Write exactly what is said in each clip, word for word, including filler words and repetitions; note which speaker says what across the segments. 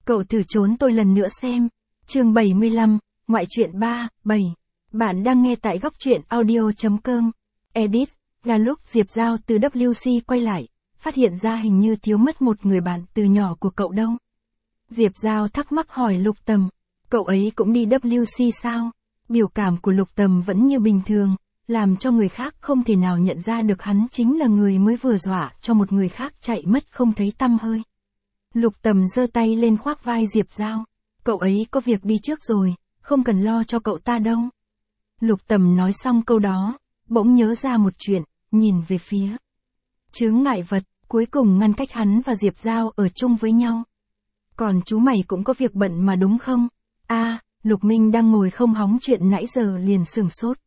Speaker 1: Cậu thử trốn tôi lần nữa xem. Chương bảy mươi lăm, ngoại truyện ba, bảy. Bạn đang nghe tại góc truyện audio chấm com. Edit, là lúc Diệp Giao từ W C quay lại, phát hiện ra hình như thiếu mất một người bạn từ nhỏ của cậu đâu. Diệp Giao thắc mắc hỏi Lục Tầm, cậu ấy cũng đi W C sao? Biểu cảm của Lục Tầm vẫn như bình thường, làm cho người khác không thể nào nhận ra được hắn chính là người mới vừa dọa cho một người khác chạy mất không thấy tăm hơi. Lục Tầm giơ tay lên khoác vai Diệp Giao, cậu ấy có việc đi trước rồi, không cần lo cho cậu ta đâu. Lục Tầm nói xong câu đó, bỗng nhớ ra một chuyện, nhìn về phía chướng ngại vật, cuối cùng ngăn cách hắn và Diệp Giao ở chung với nhau. Còn chú mày cũng có việc bận mà đúng không? A, à, Lục Minh đang ngồi không hóng chuyện nãy giờ liền sửng sốt.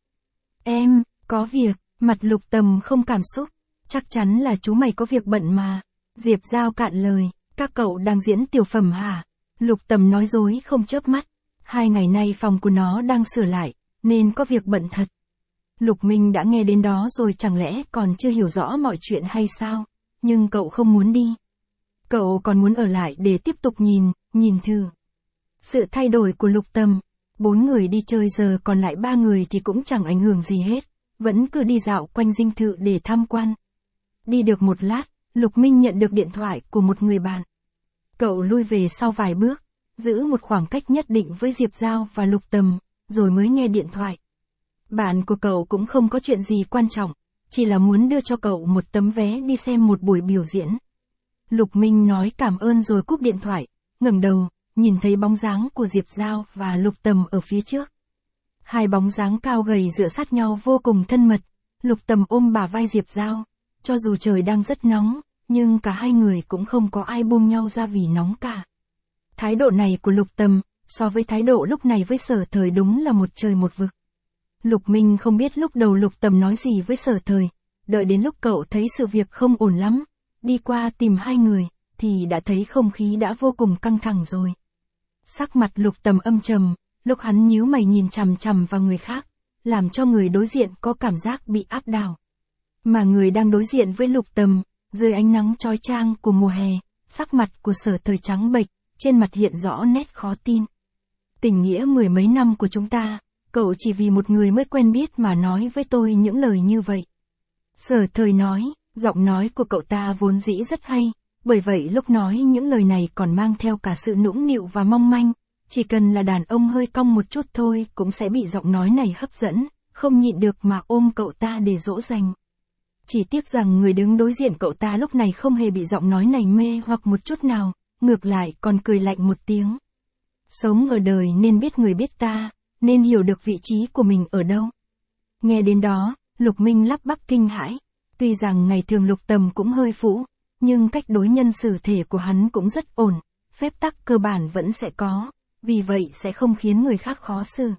Speaker 1: Em, có việc, mặt Lục Tầm không cảm xúc, chắc chắn là chú mày có việc bận mà. Diệp Giao cạn lời, các cậu đang diễn tiểu phẩm hả? Lục Tầm nói dối không chớp mắt, hai ngày nay phòng của nó đang sửa lại, nên có việc bận thật. Lục Minh đã nghe đến đó rồi chẳng lẽ còn chưa hiểu rõ mọi chuyện hay sao? Nhưng cậu không muốn đi. Cậu còn muốn ở lại để tiếp tục nhìn, nhìn thử. Sự thay đổi của Lục Tầm, bốn người đi chơi giờ còn lại ba người thì cũng chẳng ảnh hưởng gì hết, vẫn cứ đi dạo quanh dinh thự để tham quan. Đi được một lát, Lục Minh nhận được điện thoại của một người bạn. Cậu lui về sau vài bước, giữ một khoảng cách nhất định với Diệp Giao và Lục Tầm, rồi mới nghe điện thoại. Bạn của cậu cũng không có chuyện gì quan trọng, chỉ là muốn đưa cho cậu một tấm vé đi xem một buổi biểu diễn. Lục Minh nói cảm ơn rồi cúp điện thoại, ngẩng đầu, nhìn thấy bóng dáng của Diệp Giao và Lục Tầm ở phía trước. Hai bóng dáng cao gầy dựa sát nhau vô cùng thân mật, Lục Tầm ôm bả vai Diệp Giao, cho dù trời đang rất nóng, nhưng cả hai người cũng không có ai buông nhau ra vì nóng cả. Thái độ này của Lục Tầm, so với thái độ lúc này với Sở Thời đúng là một trời một vực. Lục Minh không biết lúc đầu Lục Tầm nói gì với Sở Thời, đợi đến lúc cậu thấy sự việc không ổn lắm, đi qua tìm hai người, thì đã thấy không khí đã vô cùng căng thẳng rồi. Sắc mặt Lục Tầm âm trầm, lúc hắn nhíu mày nhìn chằm chằm vào người khác, làm cho người đối diện có cảm giác bị áp đảo. Mà người đang đối diện với Lục Tầm, dưới ánh nắng chói chang của mùa hè, sắc mặt của Sở Thời trắng bệch, trên mặt hiện rõ nét khó tin. Tình nghĩa mười mấy năm của chúng ta, cậu chỉ vì một người mới quen biết mà nói với tôi những lời như vậy. Sở Thời nói, giọng nói của cậu ta vốn dĩ rất hay, bởi vậy lúc nói những lời này còn mang theo cả sự nũng nịu và mong manh, chỉ cần là đàn ông hơi cong một chút thôi cũng sẽ bị giọng nói này hấp dẫn, không nhịn được mà ôm cậu ta để dỗ dành. Chỉ tiếc rằng người đứng đối diện cậu ta lúc này không hề bị giọng nói này mê hoặc một chút nào, ngược lại còn cười lạnh một tiếng. Sống ở đời nên biết người biết ta, nên hiểu được vị trí của mình ở đâu. Nghe đến đó, Lục Minh lắp bắp kinh hãi, tuy rằng ngày thường Lục Tầm cũng hơi phũ, nhưng cách đối nhân xử thể của hắn cũng rất ổn, phép tắc cơ bản vẫn sẽ có, vì vậy sẽ không khiến người khác khó xử.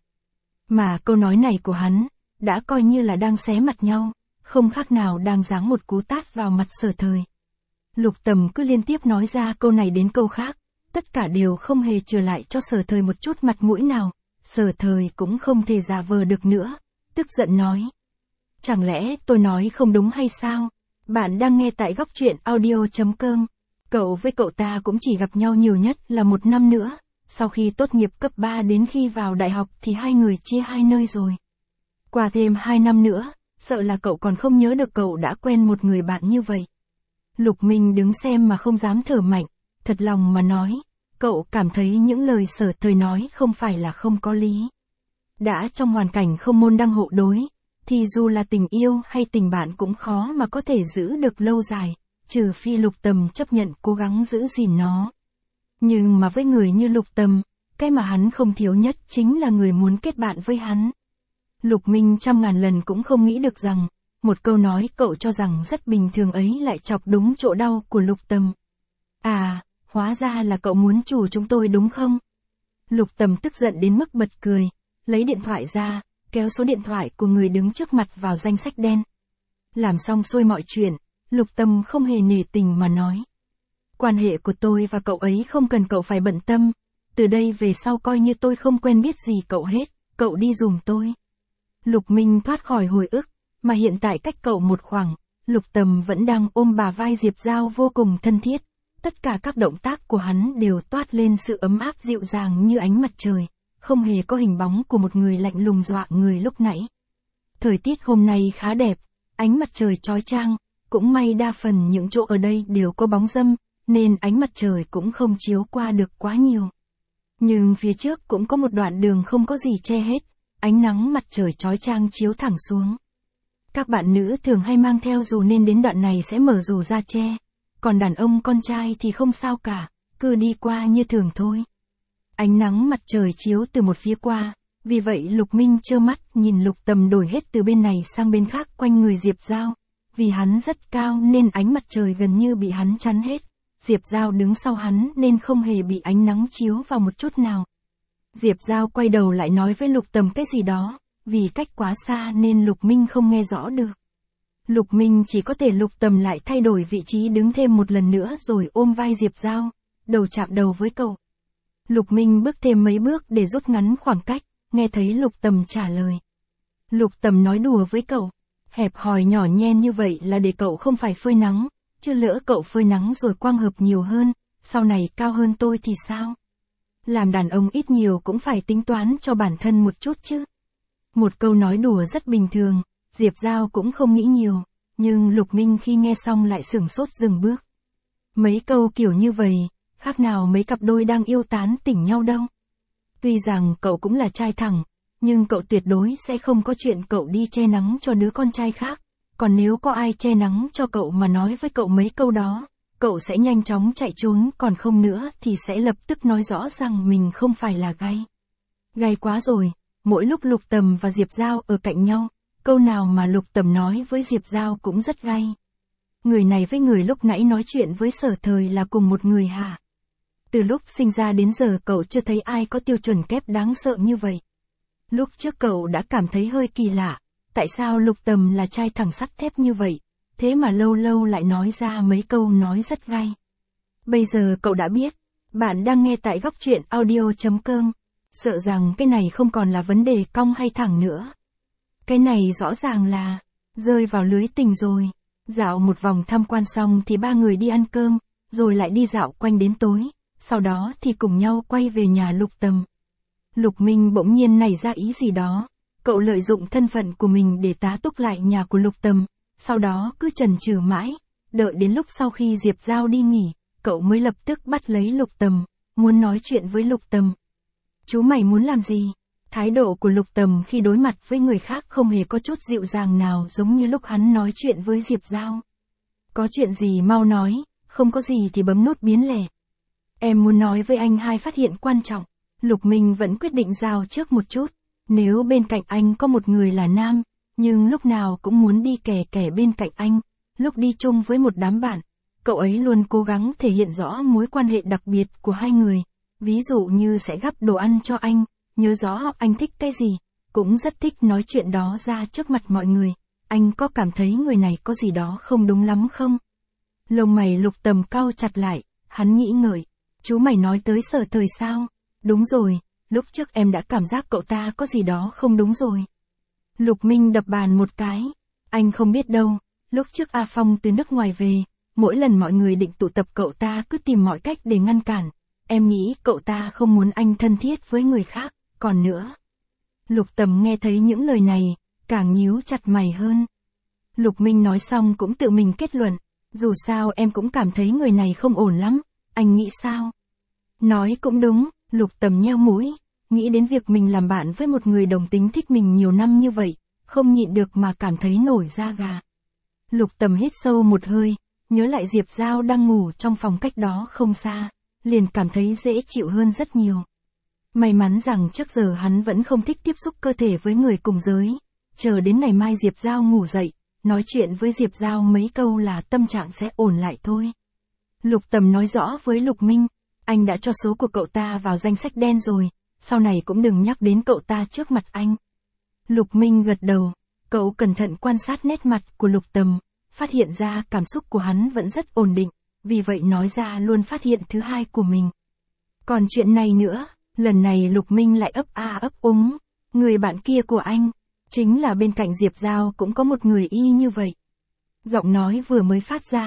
Speaker 1: Mà câu nói này của hắn, đã coi như là đang xé mặt nhau, không khác nào đang giáng một cú tát vào mặt Sở Thời. Lục Tầm cứ liên tiếp nói ra câu này đến câu khác, tất cả đều không hề trở lại cho Sở Thời một chút mặt mũi nào, Sở Thời cũng không thể giả vờ được nữa, tức giận nói. Chẳng lẽ tôi nói không đúng hay sao? Bạn đang nghe tại góc truyện audio chấm com. Cậu với cậu ta cũng chỉ gặp nhau nhiều nhất là một năm nữa, sau khi tốt nghiệp cấp ba đến khi vào đại học thì hai người chia hai nơi rồi. Qua thêm hai năm nữa, sợ là cậu còn không nhớ được cậu đã quen một người bạn như vậy. Lục Minh đứng xem mà không dám thở mạnh, thật lòng mà nói, cậu cảm thấy những lời Sở Thời nói không phải là không có lý. Đã trong hoàn cảnh không môn đăng hộ đối, thì dù là tình yêu hay tình bạn cũng khó mà có thể giữ được lâu dài, trừ phi Lục Tầm chấp nhận cố gắng giữ gìn nó. Nhưng mà với người như Lục Tầm, cái mà hắn không thiếu nhất chính là người muốn kết bạn với hắn. Lục Minh trăm ngàn lần cũng không nghĩ được rằng, một câu nói cậu cho rằng rất bình thường ấy lại chọc đúng chỗ đau của Lục Tầm. À, hóa ra là cậu muốn chủ chúng tôi đúng không? Lục Tầm tức giận đến mức bật cười, lấy điện thoại ra, kéo số điện thoại của người đứng trước mặt vào danh sách đen. Làm xong xuôi mọi chuyện, Lục Tầm không hề nể tình mà nói. Quan hệ của tôi và cậu ấy không cần cậu phải bận tâm, từ đây về sau coi như tôi không quen biết gì cậu hết, cậu đi giùm tôi. Lục Minh thoát khỏi hồi ức, mà hiện tại cách cậu một khoảng, Lục Tầm vẫn đang ôm bà vai Diệp Giao vô cùng thân thiết, Tất cả các động tác của hắn đều toát lên sự ấm áp dịu dàng như ánh mặt trời, không hề có hình bóng của một người lạnh lùng dọa người lúc nãy. Thời tiết hôm nay khá đẹp, ánh mặt trời chói chang, cũng may đa phần những chỗ ở đây đều có bóng râm, nên ánh mặt trời cũng không chiếu qua được quá nhiều. Nhưng phía trước cũng có một đoạn đường không có gì che hết, ánh nắng mặt trời chói chang chiếu thẳng xuống. Các bạn nữ thường hay mang theo dù nên đến đoạn này sẽ mở dù ra che, còn đàn ông con trai thì không sao cả, cứ đi qua như thường thôi. Ánh nắng mặt trời chiếu từ một phía qua, vì vậy Lục Minh trơ mắt nhìn Lục Tầm đổi hết từ bên này sang bên khác quanh người Diệp Dao. Vì hắn rất cao nên ánh mặt trời gần như bị hắn chắn hết. Diệp Dao đứng sau hắn nên không hề bị ánh nắng chiếu vào một chút nào. Diệp Dao quay đầu lại nói với Lục Tầm cái gì đó, vì cách quá xa nên Lục Minh không nghe rõ được. Lục Minh chỉ có thể Lục Tầm lại thay đổi vị trí đứng thêm một lần nữa rồi ôm vai Diệp Dao, đầu chạm đầu với cậu. Lục Minh bước thêm mấy bước để rút ngắn khoảng cách, nghe thấy Lục Tầm trả lời. Lục Tầm nói đùa với cậu, hẹp hòi nhỏ nhen như vậy là để cậu không phải phơi nắng, chứ lỡ cậu phơi nắng rồi quang hợp nhiều hơn, sau này cao hơn tôi thì sao? Làm đàn ông ít nhiều cũng phải tính toán cho bản thân một chút chứ. Một câu nói đùa rất bình thường, Diệp Dao cũng không nghĩ nhiều, nhưng Lục Minh khi nghe xong lại sửng sốt dừng bước. Mấy câu kiểu như vậy, khác nào mấy cặp đôi đang yêu tán tỉnh nhau đâu. Tuy rằng cậu cũng là trai thẳng, nhưng cậu tuyệt đối sẽ không có chuyện cậu đi che nắng cho đứa con trai khác. Còn nếu có ai che nắng cho cậu mà nói với cậu mấy câu đó, cậu sẽ nhanh chóng chạy trốn, còn không nữa thì sẽ lập tức nói rõ rằng mình không phải là gay. Gay quá rồi, mỗi lúc Lục Tầm và Diệp Dao ở cạnh nhau, câu nào mà Lục Tầm nói với Diệp Dao cũng rất gay. Người này với người lúc nãy nói chuyện với Sở Thời là cùng một người hả? Từ lúc sinh ra đến giờ cậu chưa thấy ai có tiêu chuẩn kép đáng sợ như vậy. Lúc trước cậu đã cảm thấy hơi kỳ lạ, tại sao Lục Tầm là trai thẳng sắt thép như vậy, thế mà lâu lâu lại nói ra mấy câu nói rất gay. Bây giờ cậu đã biết, bạn đang nghe tại góc truyện audio chấm com, sợ rằng cái này không còn là vấn đề cong hay thẳng nữa. Cái này rõ ràng là, rơi vào lưới tình rồi. Dạo một vòng tham quan xong thì ba người đi ăn cơm, rồi lại đi dạo quanh đến tối, sau đó thì cùng nhau quay về nhà Lục Tầm. Lục Minh bỗng nhiên nảy ra ý gì đó, cậu lợi dụng thân phận của mình để tá túc lại nhà của Lục Tầm, sau đó cứ chần chừ mãi, đợi đến lúc sau khi Diệp Dao đi nghỉ, cậu mới lập tức bắt lấy Lục Tầm, muốn nói chuyện với Lục Tầm. Chú mày muốn làm gì? Thái độ của Lục Tầm khi đối mặt với người khác không hề có chút dịu dàng nào giống như lúc hắn nói chuyện với Diệp Dao. Có chuyện gì mau nói, không có gì thì bấm nút biến lẻ. Em muốn nói với anh hai phát hiện quan trọng. Lục Minh vẫn quyết định giao trước một chút. Nếu bên cạnh anh có một người là nam, nhưng lúc nào cũng muốn đi kè kè bên cạnh anh, lúc đi chung với một đám bạn, cậu ấy luôn cố gắng thể hiện rõ mối quan hệ đặc biệt của hai người. Ví dụ như sẽ gắp đồ ăn cho anh, nhớ rõ anh thích cái gì, cũng rất thích nói chuyện đó ra trước mặt mọi người. Anh có cảm thấy người này có gì đó không đúng lắm không? Lông mày Lục Tầm cau chặt lại, hắn nghĩ ngợi. Chú mày nói tới Sở Thời sao? Đúng rồi, lúc trước em đã cảm giác cậu ta có gì đó không đúng rồi. Lục Minh đập bàn một cái. Anh không biết đâu, lúc trước A Phong từ nước ngoài về, mỗi lần mọi người định tụ tập cậu ta cứ tìm mọi cách để ngăn cản. Em nghĩ cậu ta không muốn anh thân thiết với người khác, còn nữa. Lục Tầm nghe thấy những lời này, càng nhíu chặt mày hơn. Lục Minh nói xong cũng tự mình kết luận, dù sao em cũng cảm thấy người này không ổn lắm, anh nghĩ sao? Nói cũng đúng, Lục Tầm nheo mũi, nghĩ đến việc mình làm bạn với một người đồng tính thích mình nhiều năm như vậy, không nhịn được mà cảm thấy nổi da gà. Lục Tầm hít sâu một hơi, nhớ lại Diệp Dao đang ngủ trong phòng cách đó không xa, liền cảm thấy dễ chịu hơn rất nhiều. May mắn rằng trước giờ hắn vẫn không thích tiếp xúc cơ thể với người cùng giới, chờ đến ngày mai Diệp Dao ngủ dậy, nói chuyện với Diệp Dao mấy câu là tâm trạng sẽ ổn lại thôi. Lục Tầm nói rõ với Lục Minh, anh đã cho số của cậu ta vào danh sách đen rồi, sau này cũng đừng nhắc đến cậu ta trước mặt anh. Lục Minh gật đầu, cậu cẩn thận quan sát nét mặt của Lục Tầm, phát hiện ra cảm xúc của hắn vẫn rất ổn định, vì vậy nói ra luôn phát hiện thứ hai của mình. Còn chuyện này nữa, lần này Lục Minh lại ấp a ấp úng, người bạn kia của anh, chính là bên cạnh Diệp Dao cũng có một người y như vậy. Giọng nói vừa mới phát ra,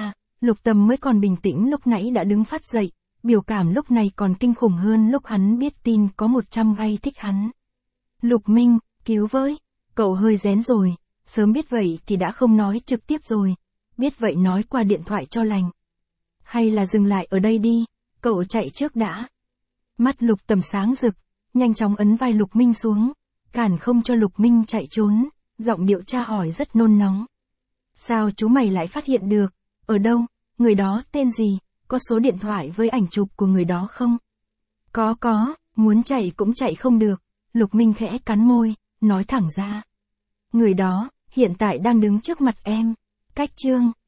Speaker 1: Lục Tầm mới còn bình tĩnh lúc nãy đã đứng phát dậy, biểu cảm lúc này còn kinh khủng hơn lúc hắn biết tin có một trăm gay thích hắn. Lục Minh, cứu với, cậu hơi rén rồi, sớm biết vậy thì đã không nói trực tiếp rồi, biết vậy nói qua điện thoại cho lành. Hay là dừng lại ở đây đi, cậu chạy trước đã. Mắt Lục Tầm sáng rực, nhanh chóng ấn vai Lục Minh xuống, cản không cho Lục Minh chạy trốn, giọng điệu tra hỏi rất nôn nóng. Sao chú mày lại phát hiện được, ở đâu, người đó tên gì, có số điện thoại với ảnh chụp của người đó không? Có có, muốn chạy cũng chạy không được, Lục Minh khẽ cắn môi, nói thẳng ra. Người đó, hiện tại đang đứng trước mặt em, cách Trương